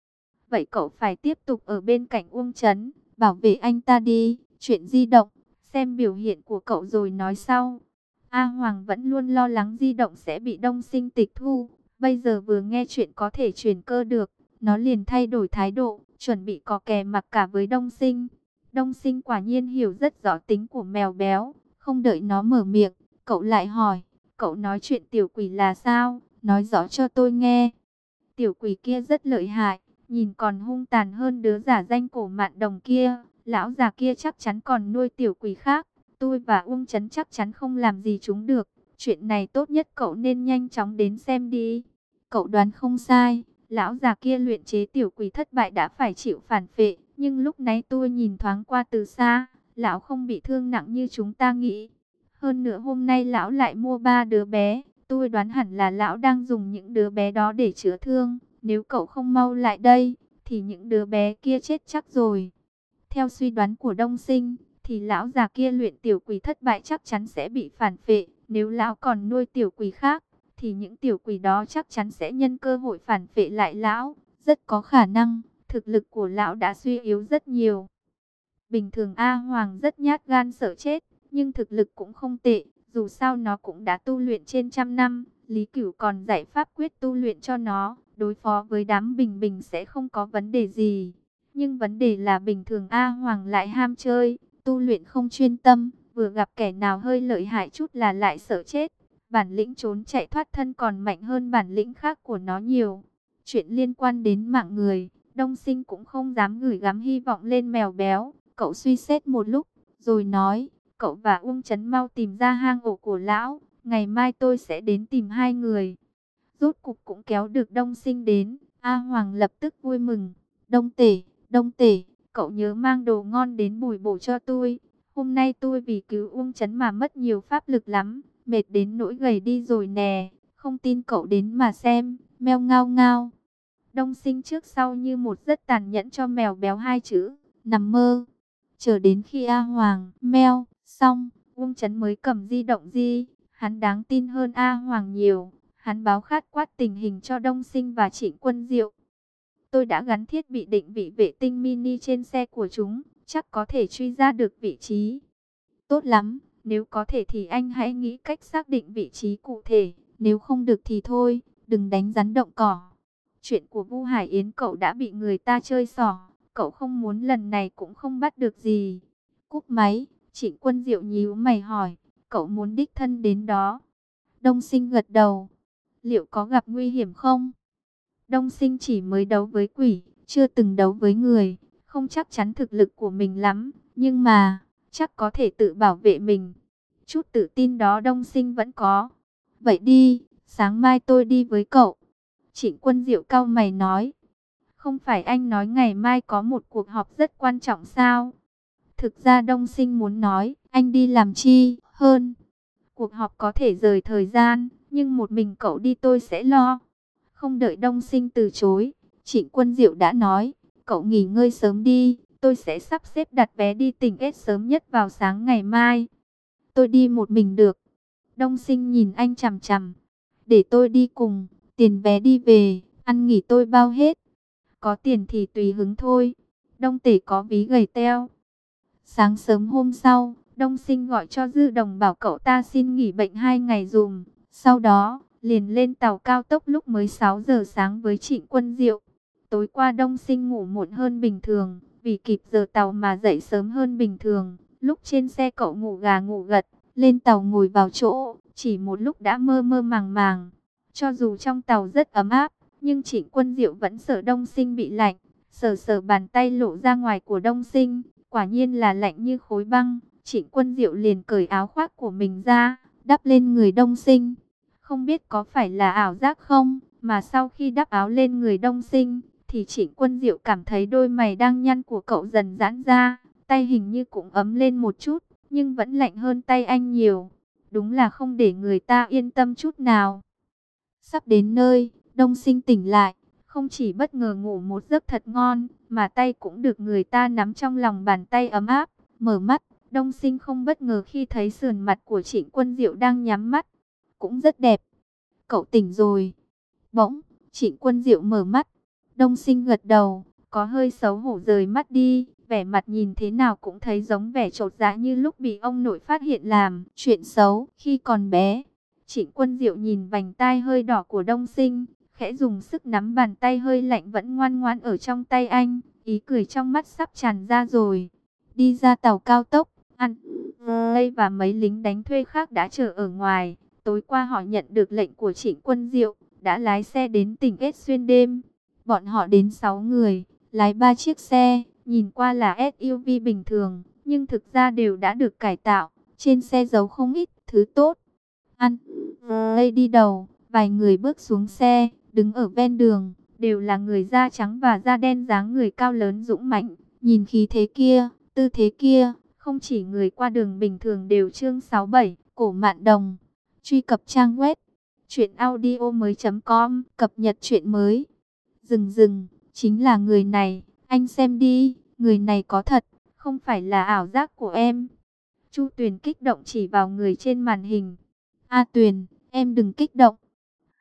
Vậy cậu phải tiếp tục ở bên cạnh Uông Chấn, bảo vệ anh ta đi. Chuyện di động, xem biểu hiện của cậu rồi nói sau. A Hoàng vẫn luôn lo lắng di động sẽ bị Đông Sinh tịch thu. Bây giờ vừa nghe chuyện có thể chuyển cơ được, nó liền thay đổi thái độ, chuẩn bị có kè mặc cả với Đông Sinh. Đông Sinh quả nhiên hiểu rất rõ tính của mèo béo. Không đợi nó mở miệng, cậu lại hỏi, cậu nói chuyện tiểu quỷ là sao? Nói rõ cho tôi nghe. Tiểu quỷ kia rất lợi hại, nhìn còn hung tàn hơn đứa giả danh cổ mạn đồng kia. Lão già kia chắc chắn còn nuôi tiểu quỷ khác. Tôi và Uông Chấn chắc chắn không làm gì chúng được. Chuyện này tốt nhất cậu nên nhanh chóng đến xem đi. Cậu đoán không sai. Lão già kia luyện chế tiểu quỷ thất bại đã phải chịu phản phệ. Nhưng lúc nãy tôi nhìn thoáng qua từ xa. Lão không bị thương nặng như chúng ta nghĩ. Hơn nữa hôm nay lão lại mua ba đứa bé. Tôi đoán hẳn là lão đang dùng những đứa bé đó để chữa thương. Nếu cậu không mau lại đây, thì những đứa bé kia chết chắc rồi. Theo suy đoán của Đông Sinh, thì lão già kia luyện tiểu quỷ thất bại chắc chắn sẽ bị phản phệ. Nếu lão còn nuôi tiểu quỷ khác, thì thì những tiểu quỷ đó chắc chắn sẽ nhân cơ hội phản phệ lại lão. Rất có khả năng, thực lực của lão đã suy yếu rất nhiều. Bình thường A Hoàng rất nhát gan sợ chết, nhưng thực lực cũng không tệ. Dù sao nó cũng đã tu luyện trên trăm năm, Lý Cửu còn dạy pháp quyết tu luyện cho nó. Đối phó với đám bình bình sẽ không có vấn đề gì. Nhưng vấn đề là bình thường A Hoàng lại ham chơi, tu luyện không chuyên tâm. Vừa gặp kẻ nào hơi lợi hại chút là lại sợ chết. Bản lĩnh trốn chạy thoát thân còn mạnh hơn bản lĩnh khác của nó nhiều. Chuyện liên quan đến mạng người, Đông Sinh cũng không dám gửi gắm hy vọng lên mèo béo. Cậu suy xét một lúc, rồi nói, cậu và Uông Chấn mau tìm ra hang ổ của lão. Ngày mai tôi sẽ đến tìm hai người. Rốt cục cũng kéo được Đông Sinh đến. A Hoàng lập tức vui mừng. Đông Tể, Đông Tể, cậu nhớ mang đồ ngon đến bồi bổ cho tôi. Hôm nay tôi vì cứu Uông Chấn mà mất nhiều pháp lực lắm. Mệt đến nỗi gầy đi rồi nè. Không tin cậu đến mà xem. Meo ngao ngao. Đông Sinh trước sau như một rất tàn nhẫn cho mèo béo hai chữ. Nằm mơ. Chờ đến khi A Hoàng meo xong, Uông Chấn mới cầm di động di. Hắn đáng tin hơn A Hoàng nhiều. Hắn báo khát quát tình hình cho Đông Sinh và Trịnh Quân Diệu. Tôi đã gắn thiết bị định vị vệ tinh mini trên xe của chúng, chắc có thể truy ra được vị trí. Tốt lắm, nếu có thể thì anh hãy nghĩ cách xác định vị trí cụ thể, nếu không được thì thôi, đừng đánh rắn động cỏ. Chuyện của Vu Hải Yến cậu đã bị người ta chơi xỏ, cậu không muốn lần này cũng không bắt được gì. Cúp máy, Trịnh Quân Diệu nhíu mày hỏi, cậu muốn đích thân đến đó? Đông Sinh gật đầu. Liệu có gặp nguy hiểm không? Đông Sinh chỉ mới đấu với quỷ, chưa từng đấu với người, không chắc chắn thực lực của mình lắm, nhưng mà chắc có thể tự bảo vệ mình. Chút tự tin đó Đông Sinh vẫn có. Vậy đi, sáng mai tôi đi với cậu. Trịnh Quân Diệu cau mày nói. Không phải anh nói ngày mai có một cuộc họp rất quan trọng sao? Thực ra Đông Sinh muốn nói, anh đi làm chi hơn. Cuộc họp có thể rời thời gian, nhưng một mình cậu đi tôi sẽ lo. Không đợi Đông Sinh từ chối, Trịnh Quân Diệu đã nói, cậu nghỉ ngơi sớm đi, tôi sẽ sắp xếp đặt vé đi tỉnh S sớm nhất vào sáng ngày mai. Tôi đi một mình được. Đông Sinh nhìn anh chằm chằm. Để tôi đi cùng, tiền vé đi về, ăn nghỉ tôi bao hết. Có tiền thì tùy hứng thôi. Đông Tể có ví gầy teo. Sáng sớm hôm sau, Đông Sinh gọi cho Dư Đồng bảo cậu ta xin nghỉ bệnh hai ngày dùm. Sau đó, liền lên tàu cao tốc lúc mới sáu giờ sáng với Trịnh Quân Diệu. Tối qua Đông Sinh ngủ muộn hơn bình thường, vì kịp giờ tàu mà dậy sớm hơn bình thường. Lúc trên xe cậu ngủ gà ngủ gật, lên tàu ngồi vào chỗ, chỉ một lúc đã mơ mơ màng màng. Cho dù trong tàu rất ấm áp, nhưng Trịnh Quân Diệu vẫn sợ Đông Sinh bị lạnh. Sờ sờ bàn tay lộ ra ngoài của Đông Sinh, quả nhiên là lạnh như khối băng. Trịnh Quân Diệu liền cởi áo khoác của mình ra, đắp lên người Đông Sinh. Không biết có phải là ảo giác không, mà sau khi đắp áo lên người Đông Sinh, thì Trịnh Quân Diệu cảm thấy đôi mày đang nhăn của cậu dần giãn ra, tay hình như cũng ấm lên một chút, nhưng vẫn lạnh hơn tay anh nhiều. Đúng là không để người ta yên tâm chút nào. Sắp đến nơi, Đông Sinh tỉnh lại, không chỉ bất ngờ ngủ một giấc thật ngon, mà tay cũng được người ta nắm trong lòng bàn tay ấm áp. Mở mắt, Đông Sinh không bất ngờ khi thấy sườn mặt của Trịnh Quân Diệu đang nhắm mắt. Cũng rất đẹp. Cậu tỉnh rồi. Bỗng, Trịnh Quân Diệu mở mắt. Đông Sinh gật đầu, có hơi xấu hổ rời mắt đi. Vẻ mặt nhìn thế nào cũng thấy giống vẻ chột dạ như lúc bị ông nội phát hiện làm chuyện xấu khi còn bé. Trịnh Quân Diệu nhìn vành tai hơi đỏ của Đông Sinh, khẽ dùng sức nắm bàn tay hơi lạnh vẫn ngoan ngoãn ở trong tay anh. Ý cười trong mắt sắp tràn ra rồi. Đi ra tàu cao tốc, ăn. Lây và mấy lính đánh thuê khác đã chờ ở ngoài. Tối qua họ nhận được lệnh của Trịnh Quân Diệu, đã lái xe đến tỉnh S xuyên đêm. Bọn họ đến sáu người, lái ba chiếc xe, nhìn qua là ét u vê bình thường, nhưng thực ra đều đã được cải tạo. Trên xe giấu không ít thứ tốt. Ăn. Lây đi đầu, vài người bước xuống xe, đứng ở ven đường, đều là người da trắng và da đen, dáng người cao lớn dũng mãnh. Nhìn khí thế kia, tư thế kia, không chỉ người qua đường bình thường đều chương sáu bảy, cổ Mạn Đồng. Truy cập trang web truyệnaudio mới chấm com, cập nhật truyện mới. Dừng dừng, chính là người này, anh xem đi, người này có thật, không phải là ảo giác của em. Chu Tuyền kích động chỉ vào người trên màn hình. A Tuyền, em đừng kích động.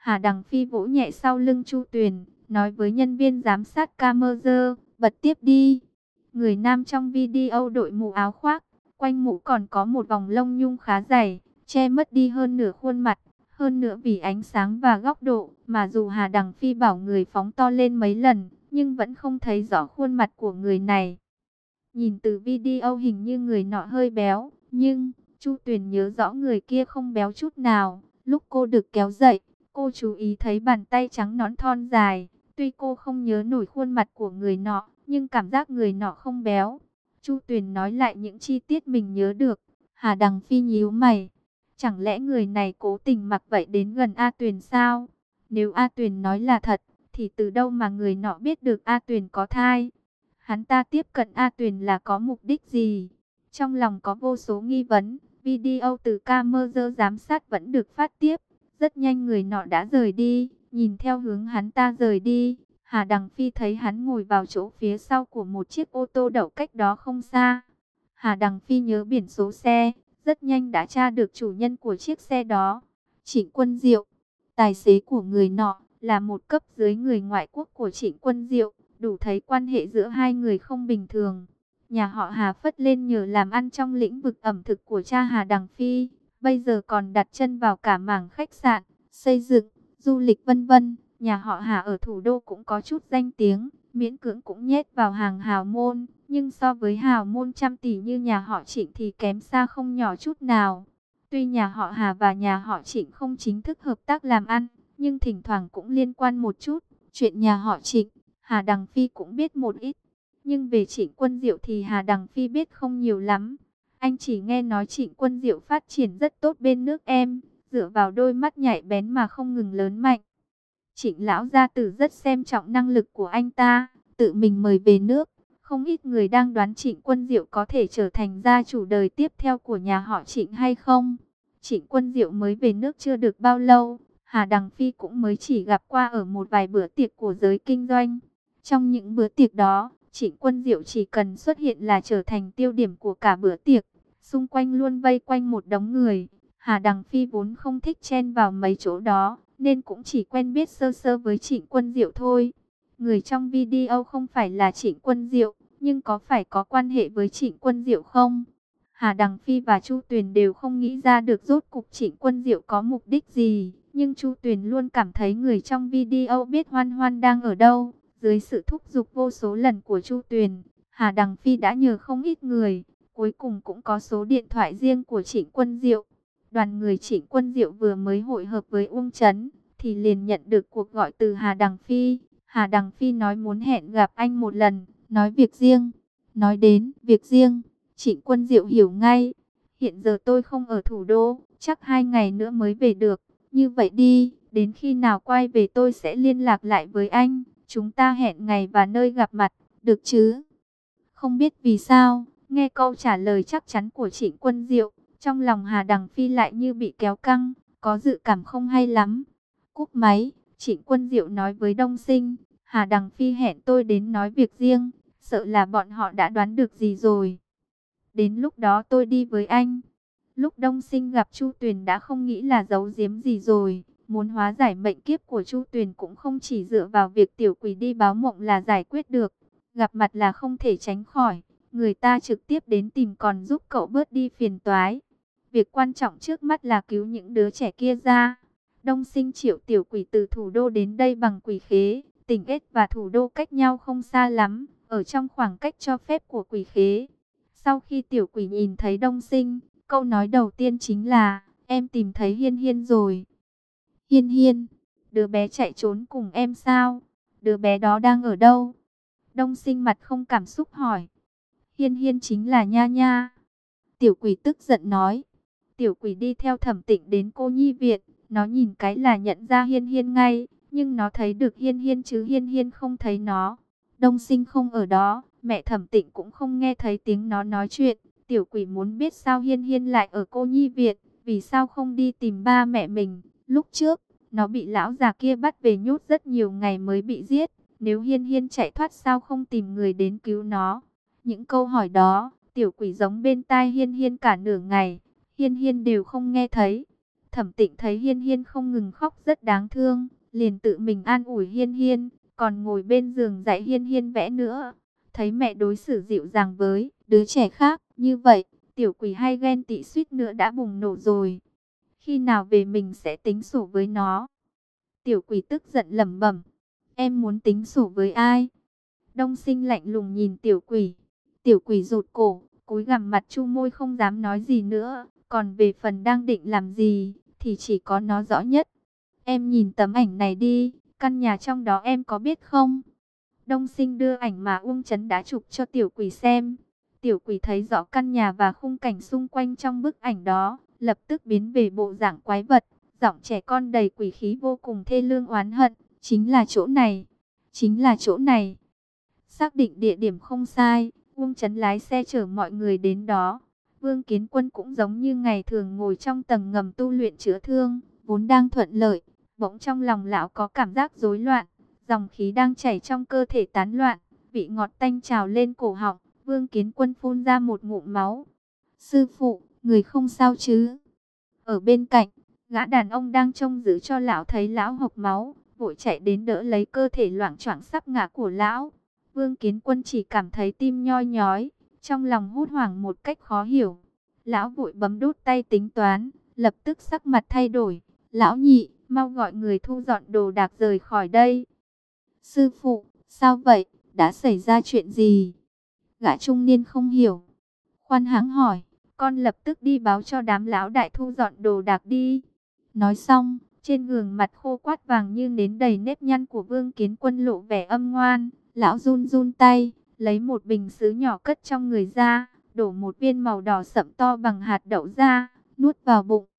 Hà Đằng Phi vỗ nhẹ sau lưng Chu Tuyền, nói với nhân viên giám sát camera, bật tiếp đi. Người nam trong video đội mũ áo khoác, quanh mũ còn có một vòng lông nhung khá dày, che mất đi hơn nửa khuôn mặt. Hơn nữa vì ánh sáng và góc độ, mà dù Hà Đằng Phi bảo người phóng to lên mấy lần, nhưng vẫn không thấy rõ khuôn mặt của người này. Nhìn từ video hình như người nọ hơi béo, nhưng Chu Tuyền nhớ rõ người kia không béo chút nào. Lúc cô được kéo dậy, cô chú ý thấy bàn tay trắng nõn thon dài. Tuy cô không nhớ nổi khuôn mặt của người nọ, nhưng cảm giác người nọ không béo. Chu Tuyền nói lại những chi tiết mình nhớ được. Hà Đằng Phi nhíu mày. Chẳng lẽ người này cố tình mặc vậy đến gần A Tuyền sao? Nếu A Tuyền nói là thật, thì từ đâu mà người nọ biết được A Tuyền có thai? Hắn ta tiếp cận A Tuyền là có mục đích gì? Trong lòng có vô số nghi vấn. Video từ camera giám sát vẫn được phát tiếp. Rất nhanh người nọ đã rời đi. Nhìn theo hướng hắn ta rời đi, Hà Đằng Phi thấy hắn ngồi vào chỗ phía sau của một chiếc ô tô đậu cách đó không xa. Hà Đằng Phi nhớ biển số xe, rất nhanh đã tra được chủ nhân của chiếc xe đó. Trịnh Quân Diệu, tài xế của người nọ, là một cấp dưới người ngoại quốc của Trịnh Quân Diệu, đủ thấy quan hệ giữa hai người không bình thường. Nhà họ Hà phất lên nhờ làm ăn trong lĩnh vực ẩm thực của cha Hà Đằng Phi, bây giờ còn đặt chân vào cả mảng khách sạn, xây dựng, du lịch vân vân. Nhà họ Hà ở thủ đô cũng có chút danh tiếng, miễn cưỡng cũng nhét vào hàng hào môn, nhưng so với hào môn trăm tỷ như nhà họ Trịnh thì kém xa không nhỏ chút nào. Tuy nhà họ Hà và nhà họ Trịnh không chính thức hợp tác làm ăn, nhưng thỉnh thoảng cũng liên quan một chút. Chuyện nhà họ Trịnh, Hà Đằng Phi cũng biết một ít, nhưng về Trịnh Quân Diệu thì Hà Đằng Phi biết không nhiều lắm. Anh chỉ nghe nói Trịnh Quân Diệu phát triển rất tốt bên nước em, dựa vào đôi mắt nhạy bén mà không ngừng lớn mạnh. Trịnh lão gia tử rất xem trọng năng lực của anh ta, tự mình mời về nước. Không ít người đang đoán Trịnh Quân Diệu có thể trở thành gia chủ đời tiếp theo của nhà họ Trịnh hay không. Trịnh Quân Diệu mới về nước chưa được bao lâu, Hà Đằng Phi cũng mới chỉ gặp qua ở một vài bữa tiệc của giới kinh doanh. Trong những bữa tiệc đó, Trịnh Quân Diệu chỉ cần xuất hiện là trở thành tiêu điểm của cả bữa tiệc. Xung quanh luôn vây quanh một đống người. Hà Đằng Phi vốn không thích chen vào mấy chỗ đó, nên cũng chỉ quen biết sơ sơ với Trịnh Quân Diệu thôi. Người trong video không phải là Trịnh Quân Diệu, nhưng có phải có quan hệ với Trịnh Quân Diệu không? Hà Đằng Phi và Chu Tuyền đều không nghĩ ra được rốt cục Trịnh Quân Diệu có mục đích gì. Nhưng Chu Tuyền luôn cảm thấy người trong video biết Hoan Hoan đang ở đâu. Dưới sự thúc giục vô số lần của Chu Tuyền, Hà Đằng Phi đã nhờ không ít người. Cuối cùng cũng có số điện thoại riêng của Trịnh Quân Diệu. Đoàn người Trịnh Quân Diệu vừa mới hội hợp với Uông Chấn, thì liền nhận được cuộc gọi từ Hà Đằng Phi. Hà Đằng Phi nói muốn hẹn gặp anh một lần, nói việc riêng. Nói đến việc riêng, Trịnh Quân Diệu hiểu ngay. Hiện giờ tôi không ở thủ đô, chắc hai ngày nữa mới về được. Như vậy đi, đến khi nào quay về tôi sẽ liên lạc lại với anh. Chúng ta hẹn ngày và nơi gặp mặt, được chứ? Không biết vì sao, nghe câu trả lời chắc chắn của Trịnh Quân Diệu, trong lòng Hà Đằng Phi lại như bị kéo căng, có dự cảm không hay lắm. Cúp máy, Trịnh Quân Diệu nói với Đông Sinh, Hà Đằng Phi hẹn tôi đến nói việc riêng, sợ là bọn họ đã đoán được gì rồi. Đến lúc đó tôi đi với anh. Lúc Đông Sinh gặp Chu Tuyền đã không nghĩ là giấu giếm gì rồi. Muốn hóa giải mệnh kiếp của Chu Tuyền cũng không chỉ dựa vào việc tiểu quỷ đi báo mộng là giải quyết được. Gặp mặt là không thể tránh khỏi. Người ta trực tiếp đến tìm còn giúp cậu bớt đi phiền toái. Việc quan trọng trước mắt là cứu những đứa trẻ kia ra. Đông Sinh triệu tiểu quỷ từ thủ đô đến đây bằng quỷ khế. Tỉnh Ết và thủ đô cách nhau không xa lắm, ở trong khoảng cách cho phép của quỷ khế. Sau khi tiểu quỷ nhìn thấy Đông Sinh, câu nói đầu tiên chính là, em tìm thấy Hiên Hiên rồi. Hiên Hiên, đứa bé chạy trốn cùng em sao? Đứa bé đó đang ở đâu? Đông Sinh mặt không cảm xúc hỏi. Hiên Hiên chính là Nha Nha. Tiểu quỷ tức giận nói. Tiểu quỷ đi theo Thẩm Tịnh đến cô nhi viện, nó nhìn cái là nhận ra Hiên Hiên ngay, nhưng nó thấy được Hiên Hiên chứ Hiên Hiên không thấy nó. Đông Sinh không ở đó, mẹ Thẩm Tịnh cũng không nghe thấy tiếng nó nói chuyện. Tiểu quỷ muốn biết sao Hiên Hiên lại ở cô nhi viện, vì sao không đi tìm ba mẹ mình. Lúc trước, nó bị lão già kia bắt về nhốt rất nhiều ngày mới bị giết. Nếu Hiên Hiên chạy thoát sao không tìm người đến cứu nó? Những câu hỏi đó, tiểu quỷ giống bên tai Hiên Hiên cả nửa ngày. Hiên Hiên đều không nghe thấy. Thẩm Tịnh thấy Hiên Hiên không ngừng khóc rất đáng thương, liền tự mình an ủi Hiên Hiên, còn ngồi bên giường dạy Hiên Hiên vẽ nữa. Thấy mẹ đối xử dịu dàng với đứa trẻ khác như vậy, tiểu quỷ hay ghen tị suýt nữa đã bùng nổ rồi. Khi nào về mình sẽ tính sổ với nó. Tiểu quỷ tức giận lẩm bẩm. Em muốn tính sổ với ai? Đông Sinh lạnh lùng nhìn tiểu quỷ. Tiểu quỷ rụt cổ, cúi gằm mặt chu môi không dám nói gì nữa. Còn về phần đang định làm gì, thì chỉ có nó rõ nhất. Em nhìn tấm ảnh này đi, căn nhà trong đó em có biết không? Đông Sinh đưa ảnh mà Uông Chấn đã chụp cho tiểu quỷ xem. Tiểu quỷ thấy rõ căn nhà và khung cảnh xung quanh trong bức ảnh đó, lập tức biến về bộ dạng quái vật. Giọng trẻ con đầy quỷ khí vô cùng thê lương oán hận. Chính là chỗ này, chính là chỗ này. Xác định địa điểm không sai, Uông Chấn lái xe chở mọi người đến đó. Vương Kiến Quân cũng giống như ngày thường ngồi trong tầng ngầm tu luyện chữa thương, vốn đang thuận lợi. Bỗng trong lòng lão có cảm giác rối loạn, dòng khí đang chảy trong cơ thể tán loạn, vị ngọt tanh trào lên cổ họng. Vương Kiến Quân phun ra một ngụm máu. Sư phụ, người không sao chứ? Ở bên cạnh, gã đàn ông đang trông giữ cho lão thấy lão hộc máu, vội chạy đến đỡ lấy cơ thể loạng choạng sắp ngã của lão. Vương Kiến Quân chỉ cảm thấy tim nhoi nhói, trong lòng hốt hoảng một cách khó hiểu. Lão vội bấm đút tay tính toán, lập tức sắc mặt thay đổi. Lão nhị, mau gọi người thu dọn đồ đạc rời khỏi đây. Sư phụ, sao vậy? Đã xảy ra chuyện gì? Gã trung niên không hiểu. Khoan hãng hỏi, con lập tức đi báo cho đám lão đại thu dọn đồ đạc đi. Nói xong, trên gương mặt khô quắt vàng như nến đầy nếp nhăn của Vương Kiến Quân lộ vẻ âm ngoan. Lão run run tay, lấy một bình sứ nhỏ cất trong người ra, đổ một viên màu đỏ sậm to bằng hạt đậu ra, nuốt vào bụng.